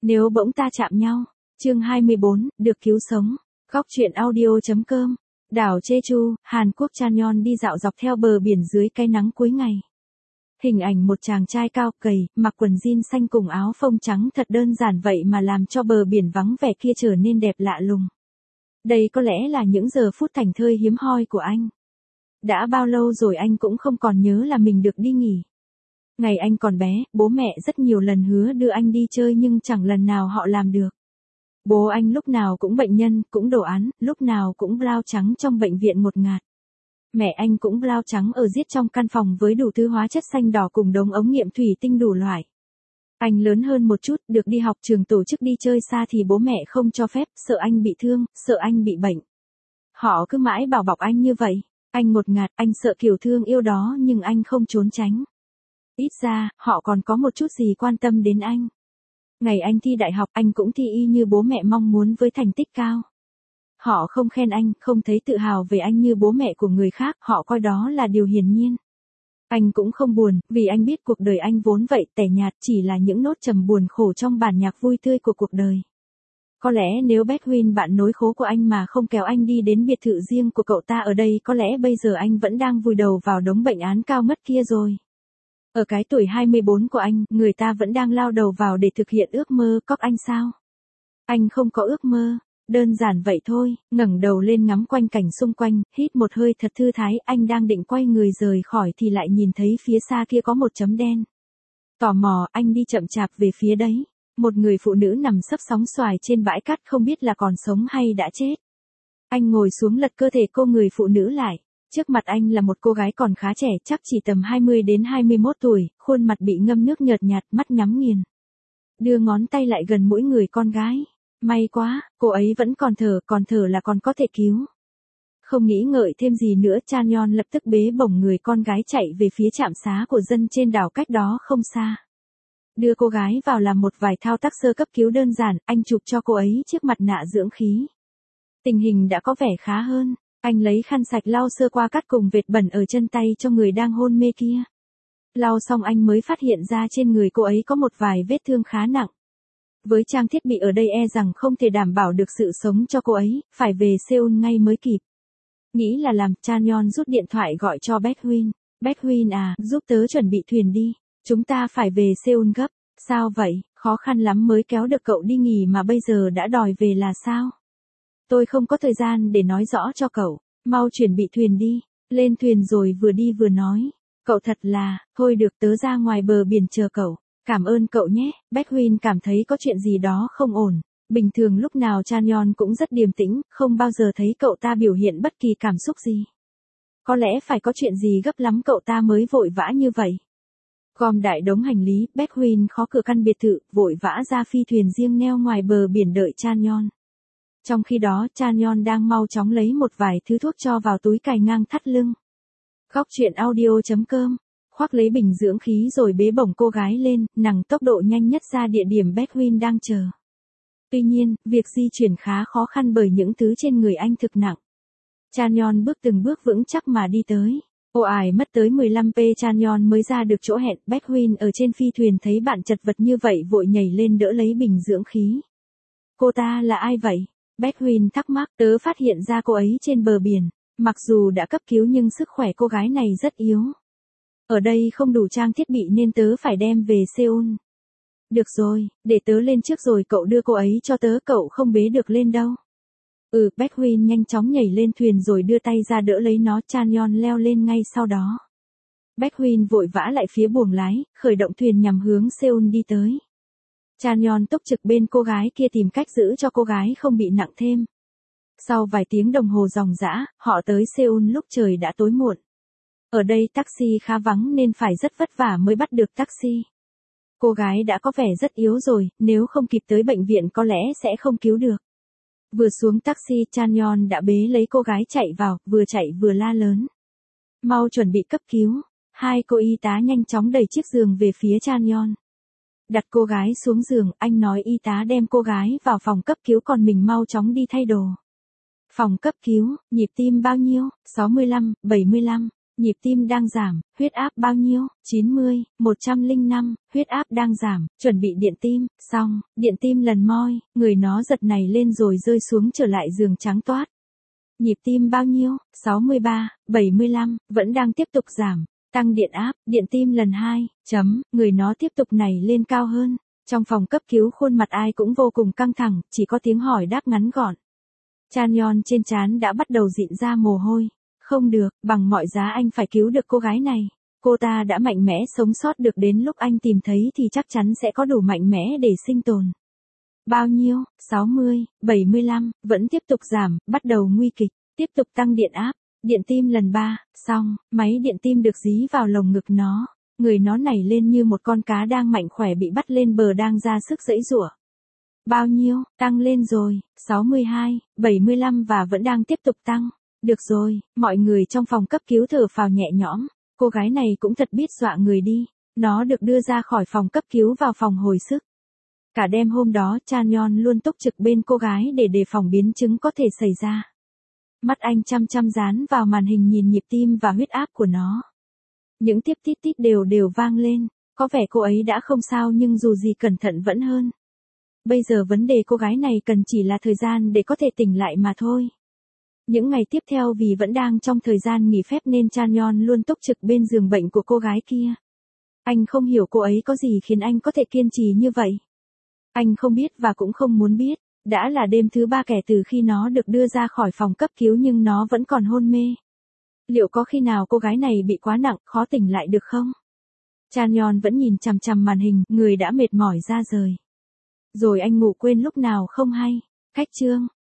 Nếu bỗng ta chạm nhau. Chương 24, được cứu sống. Góc truyện audio.com. Đảo Jeju, Hàn Quốc. Chanyeon đi dạo dọc theo bờ biển dưới cái nắng cuối ngày. Hình ảnh một chàng trai cao, gầy, mặc quần jean xanh cùng áo phông trắng thật đơn giản vậy mà làm cho bờ biển vắng vẻ kia trở nên đẹp lạ lùng. Đây có lẽ là những giờ phút thảnh thơi hiếm hoi của anh. Đã bao lâu rồi anh cũng không còn nhớ là mình được đi nghỉ. Ngày anh còn bé, bố mẹ rất nhiều lần hứa đưa anh đi chơi nhưng chẳng lần nào họ làm được. Bố anh lúc nào cũng bệnh nhân, cũng đồ án, lúc nào cũng blau trắng trong bệnh viện ngột ngạt. Mẹ anh cũng blau trắng ở giết trong căn phòng với đủ thứ hóa chất xanh đỏ cùng đống ống nghiệm thủy tinh đủ loại. Anh lớn hơn một chút, được đi học trường tổ chức đi chơi xa thì bố mẹ không cho phép, sợ anh bị thương, sợ anh bị bệnh. Họ cứ mãi bảo bọc anh như vậy. Anh ngột ngạt, anh sợ kiểu thương yêu đó nhưng anh không trốn tránh. Ít ra, họ còn có một chút gì quan tâm đến anh. Ngày anh thi đại học, anh cũng thi y như bố mẹ mong muốn với thành tích cao. Họ không khen anh, không thấy tự hào về anh như bố mẹ của người khác, họ coi đó là điều hiển nhiên. Anh cũng không buồn, vì anh biết cuộc đời anh vốn vậy, tẻ nhạt, chỉ là những nốt trầm buồn khổ trong bản nhạc vui tươi của cuộc đời. Có lẽ nếu Baekhyun bạn nối khố của anh mà không kéo anh đi đến biệt thự riêng của cậu ta ở đây, có lẽ bây giờ anh vẫn đang vùi đầu vào đống bệnh án cao mất kia rồi. Ở cái tuổi 24 của anh, người ta vẫn đang lao đầu vào để thực hiện ước mơ, có anh sao? Anh không có ước mơ, đơn giản vậy thôi. Ngẩng đầu lên ngắm quanh cảnh xung quanh, hít một hơi thật thư thái, anh đang định quay người rời khỏi thì lại nhìn thấy phía xa kia có một chấm đen. Tò mò, anh đi chậm chạp về phía đấy. Một người phụ nữ nằm sấp sóng xoài trên bãi cát, không biết là còn sống hay đã chết. Anh ngồi xuống lật cơ thể cô người phụ nữ lại. Trước mặt anh là một cô gái còn khá trẻ, chắc chỉ tầm 20 đến 21 tuổi, khuôn mặt bị ngâm nước nhợt nhạt, mắt nhắm nghiền. Đưa ngón tay lại gần mũi người con gái. May quá, cô ấy vẫn còn thở là còn có thể cứu. Không nghĩ ngợi thêm gì nữa, Chanyeon lập tức bế bổng người con gái chạy về phía trạm xá của dân trên đảo cách đó không xa. Đưa cô gái vào làm một vài thao tác sơ cấp cứu đơn giản, anh chụp cho cô ấy chiếc mặt nạ dưỡng khí. Tình hình đã có vẻ khá hơn. Anh lấy khăn sạch lau sơ qua cát cùng vệt bẩn ở chân tay cho người đang hôn mê kia. Lau xong anh mới phát hiện ra trên người cô ấy có một vài vết thương khá nặng. Với trang thiết bị ở đây e rằng không thể đảm bảo được sự sống cho cô ấy, phải về Seoul ngay mới kịp. Nghĩ là làm, Chanyeon rút điện thoại gọi cho Baekhyun. Baekhyun à, giúp tớ chuẩn bị thuyền đi. Chúng ta phải về Seoul gấp. Sao vậy, khó khăn lắm mới kéo được cậu đi nghỉ mà bây giờ đã đòi về là sao? Tôi không có thời gian để nói rõ cho cậu. Mau chuẩn bị thuyền đi. Lên thuyền rồi vừa đi vừa nói. Cậu thật là, thôi được, tớ ra ngoài bờ biển chờ cậu. Cảm ơn cậu nhé. Baekhyun cảm thấy có chuyện gì đó không ổn. Bình thường lúc nào Chanyeon cũng rất điềm tĩnh, không bao giờ thấy cậu ta biểu hiện bất kỳ cảm xúc gì. Có lẽ phải có chuyện gì gấp lắm cậu ta mới vội vã như vậy. Gom đại đống hành lý, Baekhyun khó cửa căn biệt thự, vội vã ra phi thuyền riêng neo ngoài bờ biển đợi Chanyeon. Trong khi đó, Chanyeon đang mau chóng lấy một vài thứ thuốc cho vào túi cài ngang thắt lưng. Góc truyện audio.com. Khoác lấy bình dưỡng khí rồi bế bổng cô gái lên, nằng tốc độ nhanh nhất ra địa điểm Baekhyun đang chờ. Tuy nhiên, việc di chuyển khá khó khăn bởi những thứ trên người anh thực nặng. Chanyeon bước từng bước vững chắc mà đi tới. Ồ ải mất tới 15p Chanyeon mới ra được chỗ hẹn. Baekhyun ở trên phi thuyền thấy bạn chật vật như vậy vội nhảy lên đỡ lấy bình dưỡng khí. Cô ta là ai vậy? Baekhyun thắc mắc, tớ phát hiện ra cô ấy trên bờ biển. Mặc dù đã cấp cứu nhưng sức khỏe cô gái này rất yếu. Ở đây không đủ trang thiết bị nên tớ phải đem về Seoul. Được rồi, để tớ lên trước rồi cậu đưa cô ấy cho tớ, cậu không bế được lên đâu. Baekhyun nhanh chóng nhảy lên thuyền rồi đưa tay ra đỡ lấy nó, Chanyeon leo lên ngay sau đó. Baekhyun vội vã lại phía buồng lái, khởi động thuyền nhằm hướng Seoul đi tới. Chanyeon túc trực bên cô gái kia tìm cách giữ cho cô gái không bị nặng thêm. Sau vài tiếng đồng hồ ròng rã, họ tới Seoul lúc trời đã tối muộn. Ở đây taxi khá vắng nên phải rất vất vả mới bắt được taxi. Cô gái đã có vẻ rất yếu rồi, nếu không kịp tới bệnh viện có lẽ sẽ không cứu được. Vừa xuống taxi, Chanyeon đã bế lấy cô gái chạy vào, vừa chạy vừa la lớn. Mau chuẩn bị cấp cứu. Hai cô y tá nhanh chóng đẩy chiếc giường về phía Chanyeon. Đặt cô gái xuống giường, anh nói y tá đem cô gái vào phòng cấp cứu còn mình mau chóng đi thay đồ. Phòng cấp cứu, nhịp tim bao nhiêu? 65, 75. Nhịp tim đang giảm, huyết áp bao nhiêu? 90, 105, huyết áp đang giảm, chuẩn bị điện tim, xong, điện tim lần moi, người nó giật này lên rồi rơi xuống trở lại giường trắng toát. Nhịp tim bao nhiêu? 63, 75, vẫn đang tiếp tục giảm, tăng điện áp, điện tim lần 2, người nó tiếp tục này lên cao hơn. Trong phòng cấp cứu khuôn mặt ai cũng vô cùng căng thẳng, chỉ có tiếng hỏi đáp ngắn gọn. Chanyeol trên trán đã bắt đầu rịn ra mồ hôi. Không được, bằng mọi giá anh phải cứu được cô gái này. Cô ta đã mạnh mẽ sống sót được đến lúc anh tìm thấy thì chắc chắn sẽ có đủ mạnh mẽ để sinh tồn. Bao nhiêu? 60, 75, vẫn tiếp tục giảm, bắt đầu nguy kịch, tiếp tục tăng điện áp, điện tim lần 3, xong, máy điện tim được dí vào lồng ngực nó. Người nó nảy lên như một con cá đang mạnh khỏe bị bắt lên bờ đang ra sức giãy giụa. Bao nhiêu? Tăng lên rồi, 62, 75 và vẫn đang tiếp tục tăng. Được rồi, mọi người trong phòng cấp cứu thở phào nhẹ nhõm. Cô gái này cũng thật biết dọa người đi. Nó được đưa ra khỏi phòng cấp cứu vào phòng hồi sức. Cả đêm hôm đó Chanyeol luôn túc trực bên cô gái để đề phòng biến chứng có thể xảy ra. Mắt anh chăm chăm dán vào màn hình nhìn nhịp tim và huyết áp của nó. Những tiếp tít tít đều vang lên. Có vẻ cô ấy đã không sao nhưng dù gì cẩn thận vẫn hơn. Bây giờ vấn đề cô gái này cần chỉ là thời gian để có thể tỉnh lại mà thôi. Những ngày tiếp theo vì vẫn đang trong thời gian nghỉ phép nên Chanyeol luôn túc trực bên giường bệnh của cô gái kia. Anh không hiểu cô ấy có gì khiến anh có thể kiên trì như vậy. Anh không biết và cũng không muốn biết. Đã là đêm thứ 3 kể từ khi nó được đưa ra khỏi phòng cấp cứu nhưng nó vẫn còn hôn mê. Liệu có khi nào cô gái này bị quá nặng, khó tỉnh lại được không? Chanyeol vẫn nhìn chằm chằm màn hình, người đã mệt mỏi ra rời. Rồi anh ngủ quên lúc nào không hay. Cách chương